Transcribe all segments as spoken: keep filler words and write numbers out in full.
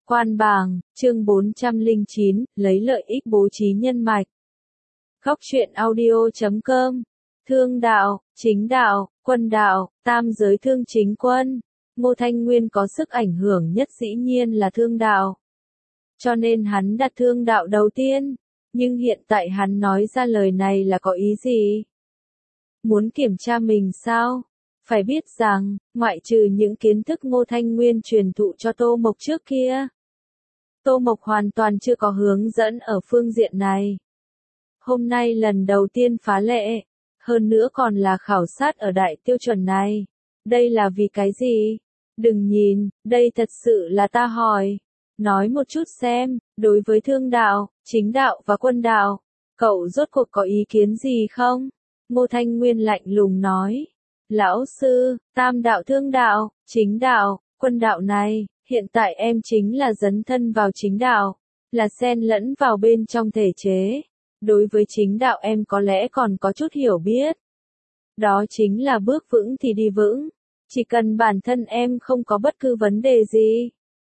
Quan bàng, chương bốn trăm lẻ chín, lấy lợi ích bố trí nhân mạch. Góc truyện audio chấm com. Thương đạo, chính đạo, quân đạo, tam giới thương chính quân. Ngô Thanh Nguyên có sức ảnh hưởng nhất dĩ nhiên là thương đạo. Cho nên hắn đặt thương đạo đầu tiên. Nhưng hiện tại hắn nói ra lời này là có ý gì? Muốn kiểm tra mình sao? Phải biết rằng, ngoại trừ những kiến thức Ngô Thanh Nguyên truyền thụ cho Tô Mộc trước kia, Tô Mộc hoàn toàn chưa có hướng dẫn ở phương diện này. Hôm nay lần đầu tiên phá lệ, hơn nữa còn là khảo sát ở đại tiêu chuẩn này. Đây là vì cái gì? Đừng nhìn, đây thật sự là ta hỏi. Nói một chút xem, đối với thương đạo, chính đạo và quân đạo, cậu rốt cuộc có ý kiến gì không? Ngô Thanh Nguyên lạnh lùng nói. Lão sư, tam đạo thương đạo, chính đạo, quân đạo này, hiện tại em chính là dấn thân vào chính đạo, là xen lẫn vào bên trong thể chế. Đối với chính đạo em có lẽ còn có chút hiểu biết. Đó chính là bước vững thì đi vững. Chỉ cần bản thân em không có bất cứ vấn đề gì,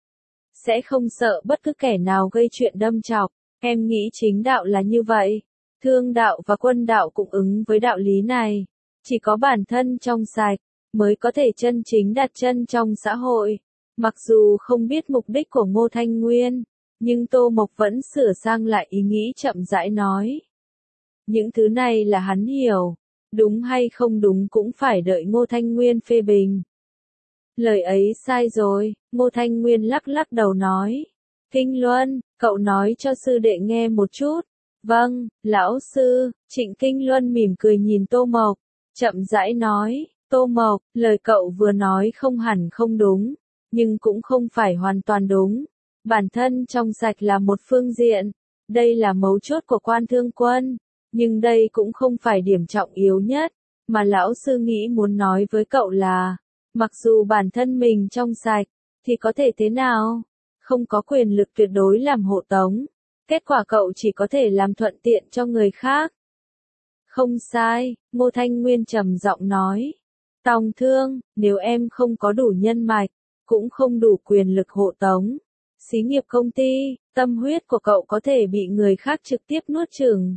sẽ không sợ bất cứ kẻ nào gây chuyện đâm chọc. Em nghĩ chính đạo là như vậy. Thương đạo và quân đạo cũng ứng với đạo lý này. Chỉ có bản thân trong sạch, mới có thể chân chính đặt chân trong xã hội. Mặc dù không biết mục đích của Ngô Thanh Nguyên, nhưng Tô Mộc vẫn sửa sang lại ý nghĩ chậm rãi nói. Những thứ này là hắn hiểu, đúng hay không đúng cũng phải đợi Ngô Thanh Nguyên phê bình. Lời ấy sai rồi, Ngô Thanh Nguyên lắc lắc đầu nói. Kinh Luân, cậu nói cho sư đệ nghe một chút. Vâng, lão sư. Trịnh Kinh Luân mỉm cười nhìn Tô Mộc, chậm rãi nói. Tô Mộc, lời cậu vừa nói không hẳn không đúng, nhưng cũng không phải hoàn toàn đúng. Bản thân trong sạch là một phương diện, đây là mấu chốt của quan thương quân, nhưng đây cũng không phải điểm trọng yếu nhất, mà lão sư nghĩ muốn nói với cậu là, mặc dù bản thân mình trong sạch, thì có thể thế nào? Không có quyền lực tuyệt đối làm hộ tống, kết quả cậu chỉ có thể làm thuận tiện cho người khác. Không sai, Ngô Thanh Nguyên trầm giọng nói. Tòng Thương, nếu em không có đủ nhân mạch, cũng không đủ quyền lực hộ tống, xí nghiệp công ty, tâm huyết của cậu có thể bị người khác trực tiếp nuốt chửng,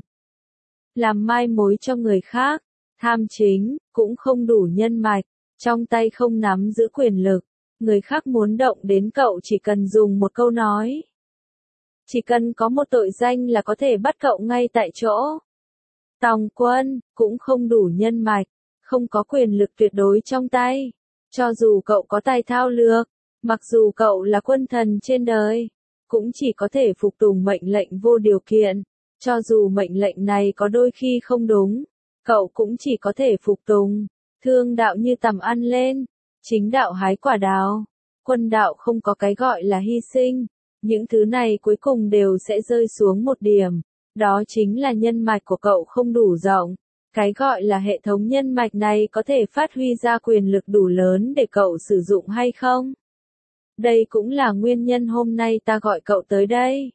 làm mai mối cho người khác. Tham chính, cũng không đủ nhân mạch, trong tay không nắm giữ quyền lực, người khác muốn động đến cậu chỉ cần dùng một câu nói. Chỉ cần có một tội danh là có thể bắt cậu ngay tại chỗ. Tòng Quân, cũng không đủ nhân mạch, không có quyền lực tuyệt đối trong tay. Cho dù cậu có tài thao lược, mặc dù cậu là quân thần trên đời, cũng chỉ có thể phục tùng mệnh lệnh vô điều kiện. Cho dù mệnh lệnh này có đôi khi không đúng, cậu cũng chỉ có thể phục tùng. Thương đạo như tầm ăn lên, chính đạo hái quả đào, quân đạo không có cái gọi là hy sinh. Những thứ này cuối cùng đều sẽ rơi xuống một điểm, đó chính là nhân mạch của cậu không đủ rộng. Cái gọi là hệ thống nhân mạch này có thể phát huy ra quyền lực đủ lớn để cậu sử dụng hay không? Đây cũng là nguyên nhân hôm nay ta gọi cậu tới đây.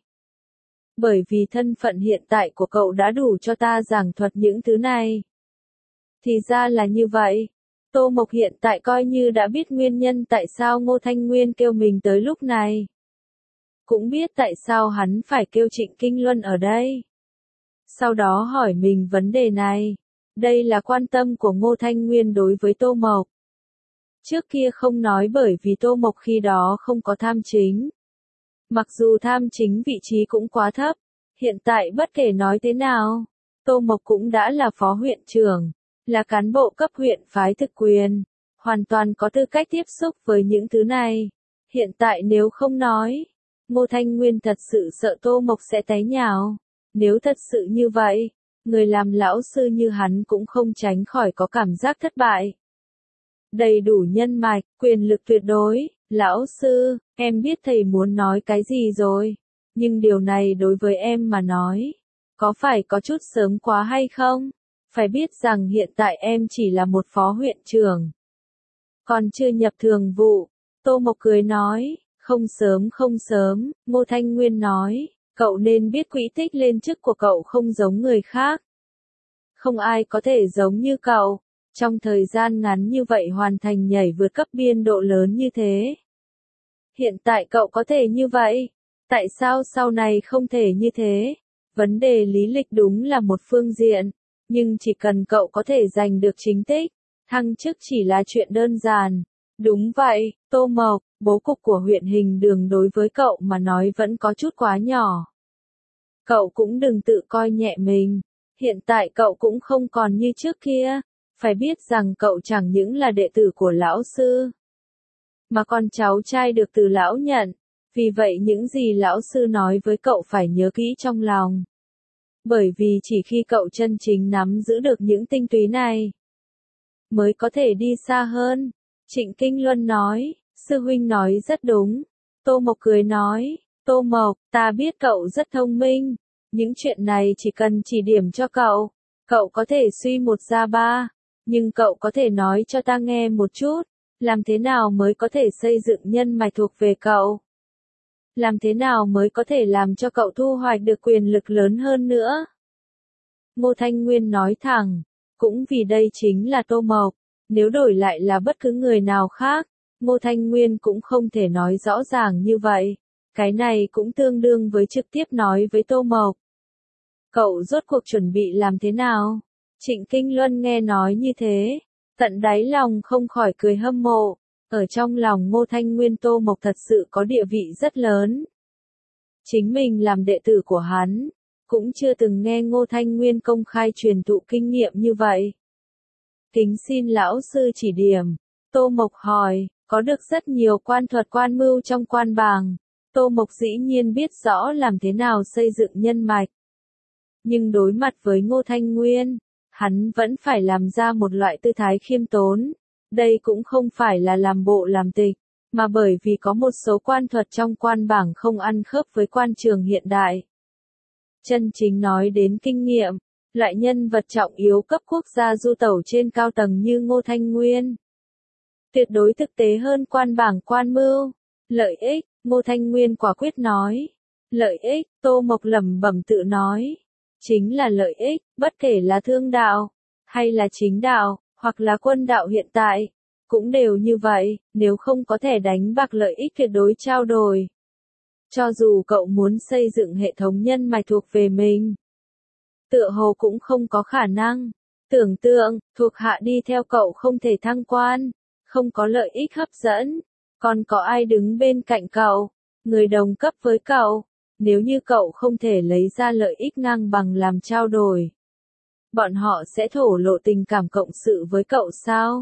Bởi vì thân phận hiện tại của cậu đã đủ cho ta giảng thuật những thứ này. Thì ra là như vậy. Tô Mộc hiện tại coi như đã biết nguyên nhân tại sao Ngô Thanh Nguyên kêu mình tới lúc này. Cũng biết tại sao hắn phải kêu Trịnh Kinh Luân ở đây. Sau đó hỏi mình vấn đề này. Đây là quan tâm của Ngô Thanh Nguyên đối với Tô Mộc. Trước kia không nói bởi vì Tô Mộc khi đó không có tham chính. Mặc dù tham chính vị trí cũng quá thấp, hiện tại bất kể nói thế nào, Tô Mộc cũng đã là phó huyện trưởng, là cán bộ cấp huyện phái thực quyền, hoàn toàn có tư cách tiếp xúc với những thứ này. Hiện tại nếu không nói, Ngô Thanh Nguyên thật sự sợ Tô Mộc sẽ té nhào. Nếu thật sự như vậy, người làm lão sư như hắn cũng không tránh khỏi có cảm giác thất bại. Đầy đủ nhân mạch, quyền lực tuyệt đối. Lão sư, em biết thầy muốn nói cái gì rồi, nhưng điều này đối với em mà nói, có phải có chút sớm quá hay không? Phải biết rằng hiện tại em chỉ là một phó huyện trưởng, còn chưa nhập thường vụ. Tô Mộc cười nói, không sớm không sớm. Ngô Thanh Nguyên nói, cậu nên biết quỹ tích lên chức của cậu không giống người khác. Không ai có thể giống như cậu, trong thời gian ngắn như vậy hoàn thành nhảy vượt cấp biên độ lớn như thế. Hiện tại cậu có thể như vậy, tại sao sau này không thể như thế? Vấn đề lý lịch đúng là một phương diện, nhưng chỉ cần cậu có thể giành được chính tích, thăng chức chỉ là chuyện đơn giản. Đúng vậy, Tô Mộc, bố cục của huyện Hình Đường đối với cậu mà nói vẫn có chút quá nhỏ. Cậu cũng đừng tự coi nhẹ mình, hiện tại cậu cũng không còn như trước kia, phải biết rằng cậu chẳng những là đệ tử của lão sư, mà con cháu trai được từ lão nhận, vì vậy những gì lão sư nói với cậu phải nhớ kỹ trong lòng. Bởi vì chỉ khi cậu chân chính nắm giữ được những tinh túy này, mới có thể đi xa hơn. Trịnh Kinh Luân nói, sư huynh nói rất đúng. Tô Mộc cười nói, Tô Mộc, ta biết cậu rất thông minh, những chuyện này chỉ cần chỉ điểm cho cậu, cậu có thể suy một ra ba, nhưng cậu có thể nói cho ta nghe một chút, làm thế nào mới có thể xây dựng nhân mạch thuộc về cậu? Làm thế nào mới có thể làm cho cậu thu hoạch được quyền lực lớn hơn nữa? Ngô Thanh Nguyên nói thẳng, cũng vì đây chính là Tô Mộc, nếu đổi lại là bất cứ người nào khác, Ngô Thanh Nguyên cũng không thể nói rõ ràng như vậy. Cái này cũng tương đương với trực tiếp nói với Tô Mộc. Cậu rốt cuộc chuẩn bị làm thế nào? Trịnh Kinh Luân nghe nói như thế, tận đáy lòng không khỏi cười hâm mộ. Ở trong lòng Ngô Thanh Nguyên, Tô Mộc thật sự có địa vị rất lớn. Chính mình làm đệ tử của hắn, cũng chưa từng nghe Ngô Thanh Nguyên công khai truyền thụ kinh nghiệm như vậy. Kính xin lão sư chỉ điểm. Tô Mộc hỏi, có được rất nhiều quan thuật quan mưu trong quan bàng. Tô Mộc dĩ nhiên biết rõ làm thế nào xây dựng nhân mạch. Nhưng đối mặt với Ngô Thanh Nguyên, hắn vẫn phải làm ra một loại tư thái khiêm tốn. Đây cũng không phải là làm bộ làm tịch, mà bởi vì có một số quan thuật trong quan bảng không ăn khớp với quan trường hiện đại. Chân chính nói đến kinh nghiệm, loại nhân vật trọng yếu cấp quốc gia du tẩu trên cao tầng như Ngô Thanh Nguyên, tuyệt đối thực tế hơn quan bảng quan mưu. Lợi ích, Ngô Thanh Nguyên quả quyết nói. Lợi ích, Tô Mộc lẩm bẩm tự nói. Chính là lợi ích, bất kể là thương đạo, hay là chính đạo, hoặc là quân đạo hiện tại, cũng đều như vậy, nếu không có thể đánh bạc lợi ích tuyệt đối trao đổi. Cho dù cậu muốn xây dựng hệ thống nhân mạch thuộc về mình, tựa hồ cũng không có khả năng. Tưởng tượng, thuộc hạ đi theo cậu không thể thăng quan, không có lợi ích hấp dẫn, còn có ai đứng bên cạnh cậu, người đồng cấp với cậu, nếu như cậu không thể lấy ra lợi ích ngang bằng làm trao đổi. Bọn họ sẽ thổ lộ tình cảm cộng sự với cậu sao?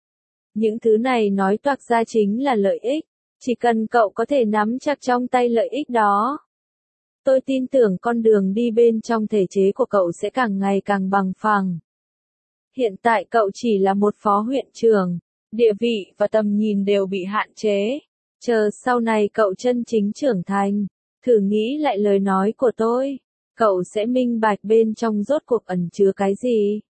Những thứ này nói toạc ra chính là lợi ích, chỉ cần cậu có thể nắm chặt trong tay lợi ích đó. Tôi tin tưởng con đường đi bên trong thể chế của cậu sẽ càng ngày càng bằng phẳng. Hiện tại cậu chỉ là một phó huyện trưởng, địa vị và tầm nhìn đều bị hạn chế. Chờ sau này cậu chân chính trưởng thành, thử nghĩ lại lời nói của tôi, cậu sẽ minh bạch bên trong rốt cuộc ẩn chứa cái gì.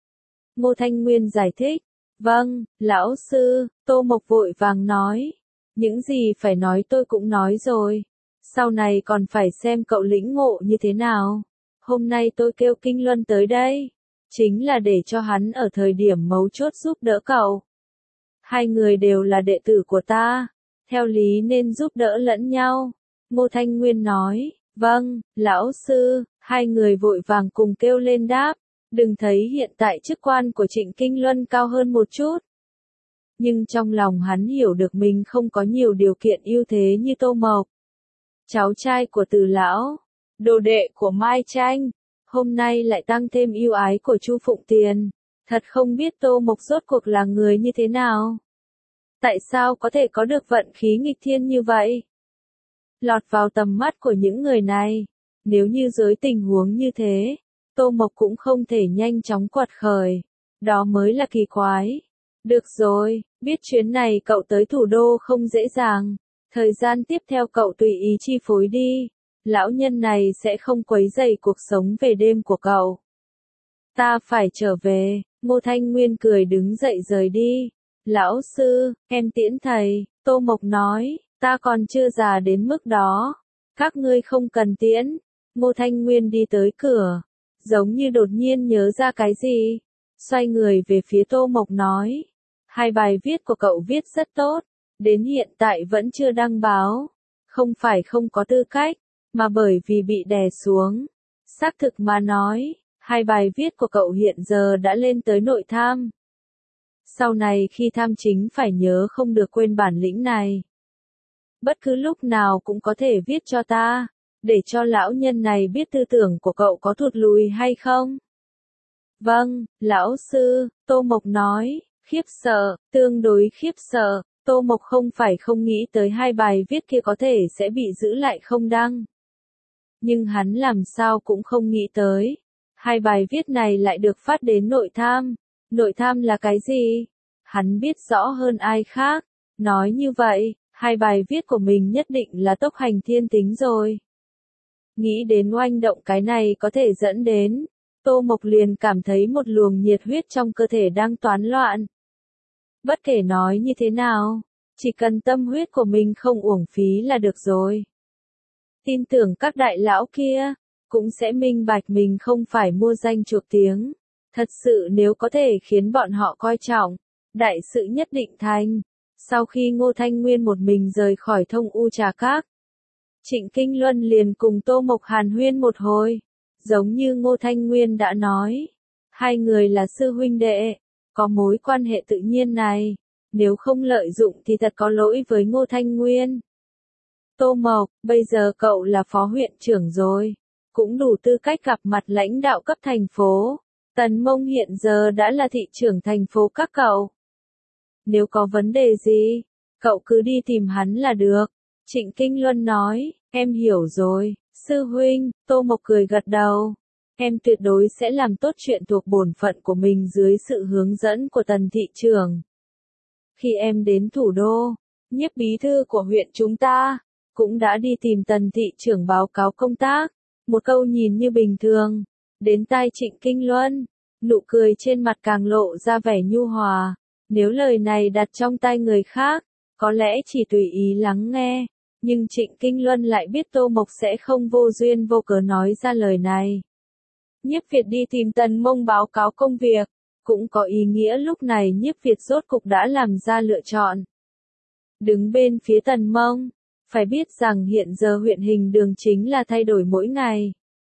Ngô Thanh Nguyên giải thích, vâng, lão sư, Tô Mộc vội vàng nói, những gì phải nói tôi cũng nói rồi, sau này còn phải xem cậu lĩnh ngộ như thế nào. Hôm nay tôi kêu Kinh Luân tới đây, chính là để cho hắn ở thời điểm mấu chốt giúp đỡ cậu. Hai người đều là đệ tử của ta, theo lý nên giúp đỡ lẫn nhau. Ngô Thanh Nguyên nói, vâng, lão sư, hai người vội vàng cùng kêu lên đáp. Đừng thấy hiện tại chức quan của Trịnh Kinh Luân cao hơn một chút, nhưng trong lòng hắn hiểu được mình không có nhiều điều kiện ưu thế như Tô Mộc. Cháu trai của Từ lão, đồ đệ của Mai Tranh, hôm nay lại tăng thêm yêu ái của Chu Phụng Tiền, thật không biết Tô Mộc rốt cuộc là người như thế nào. Tại sao có thể có được vận khí nghịch thiên như vậy? Lọt vào tầm mắt của những người này, nếu như dưới tình huống như thế, Tô Mộc cũng không thể nhanh chóng quật khởi, đó mới là kỳ quái. Được rồi, biết chuyến này cậu tới thủ đô không dễ dàng, thời gian tiếp theo cậu tùy ý chi phối đi, lão nhân này sẽ không quấy rầy cuộc sống về đêm của cậu. Ta phải trở về, Ngô Thanh Nguyên cười đứng dậy rời đi. Lão sư, em tiễn thầy, Tô Mộc nói, ta còn chưa già đến mức đó, các ngươi không cần tiễn. Ngô Thanh Nguyên đi tới cửa, giống như đột nhiên nhớ ra cái gì, xoay người về phía Tô Mộc nói, hai bài viết của cậu viết rất tốt, đến hiện tại vẫn chưa đăng báo. Không phải không có tư cách, mà bởi vì bị đè xuống. Xác thực mà nói, hai bài viết của cậu hiện giờ đã lên tới nội tham. Sau này khi tham chính phải nhớ không được quên bản lĩnh này. Bất cứ lúc nào cũng có thể viết cho ta, để cho lão nhân này biết tư tưởng của cậu có thụt lùi hay không. Vâng, lão sư, Tô Mộc nói, khiếp sợ, tương đối khiếp sợ. Tô Mộc không phải không nghĩ tới hai bài viết kia có thể sẽ bị giữ lại không đăng. Nhưng hắn làm sao cũng không nghĩ tới. Hai bài viết này lại được phát đến nội tham. Nội tham là cái gì? Hắn biết rõ hơn ai khác. Nói như vậy, hai bài viết của mình nhất định là tốc hành thiên tính rồi. Nghĩ đến oanh động cái này có thể dẫn đến. Tô Mộc liền cảm thấy một luồng nhiệt huyết trong cơ thể đang toán loạn. Bất kể nói như thế nào, chỉ cần tâm huyết của mình không uổng phí là được rồi. Tin tưởng các đại lão kia, cũng sẽ minh bạch mình không phải mua danh chuộc tiếng. Thật sự nếu có thể khiến bọn họ coi trọng, đại sự nhất định thành. Sau khi Ngô Thanh Nguyên một mình rời khỏi Thông U Trà Các, Trịnh Kinh Luân liền cùng Tô Mộc hàn huyên một hồi. Giống như Ngô Thanh Nguyên đã nói, hai người là sư huynh đệ, có mối quan hệ tự nhiên này, nếu không lợi dụng thì thật có lỗi với Ngô Thanh Nguyên. Tô Mộc, bây giờ cậu là phó huyện trưởng rồi, cũng đủ tư cách gặp mặt lãnh đạo cấp thành phố. Tần Mông hiện giờ đã là thị trưởng thành phố các cậu. Nếu có vấn đề gì, cậu cứ đi tìm hắn là được. Trịnh Kinh Luân nói, em hiểu rồi, sư huynh. Tô Mộc cười gật đầu. Em tuyệt đối sẽ làm tốt chuyện thuộc bổn phận của mình dưới sự hướng dẫn của Tần thị trưởng. Khi em đến thủ đô, nhiếp bí thư của huyện chúng ta cũng đã đi tìm Tần thị trưởng báo cáo công tác. Một câu nhìn như bình thường, đến tai Trịnh Kinh Luân, nụ cười trên mặt càng lộ ra vẻ nhu hòa. Nếu lời này đặt trong tai người khác, có lẽ chỉ tùy ý lắng nghe, nhưng Trịnh Kinh Luân lại biết Tô Mộc sẽ không vô duyên vô cớ nói ra lời này. Nhiếp Việt đi tìm Tần Mông báo cáo công việc, cũng có ý nghĩa lúc này Nhiếp Việt rốt cục đã làm ra lựa chọn. Đứng bên phía Tần Mông, phải biết rằng hiện giờ huyện Hình Đường chính là thay đổi mỗi ngày.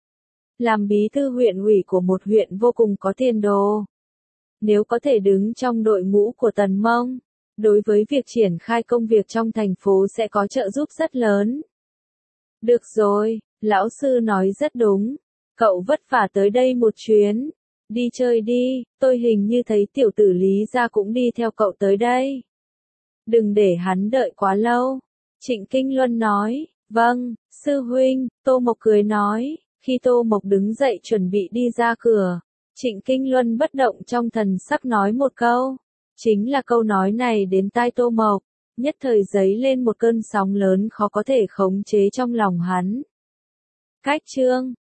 Làm bí thư huyện ủy của một huyện vô cùng có tiền đồ. Nếu có thể đứng trong đội ngũ của Tần Mông, đối với việc triển khai công việc trong thành phố sẽ có trợ giúp rất lớn. Được rồi, lão sư nói rất đúng. Cậu vất vả tới đây một chuyến. Đi chơi đi, tôi hình như thấy tiểu tử Lý gia cũng đi theo cậu tới đây. Đừng để hắn đợi quá lâu. Trịnh Kinh Luân nói, vâng, sư huynh. Tô Mộc cười nói, khi Tô Mộc đứng dậy chuẩn bị đi ra cửa, Trịnh Kinh Luân bất động trong thần sắc nói một câu. Chính là câu nói này đến tai Tô Mộc, nhất thời dấy lên một cơn sóng lớn khó có thể khống chế trong lòng hắn. Cách chương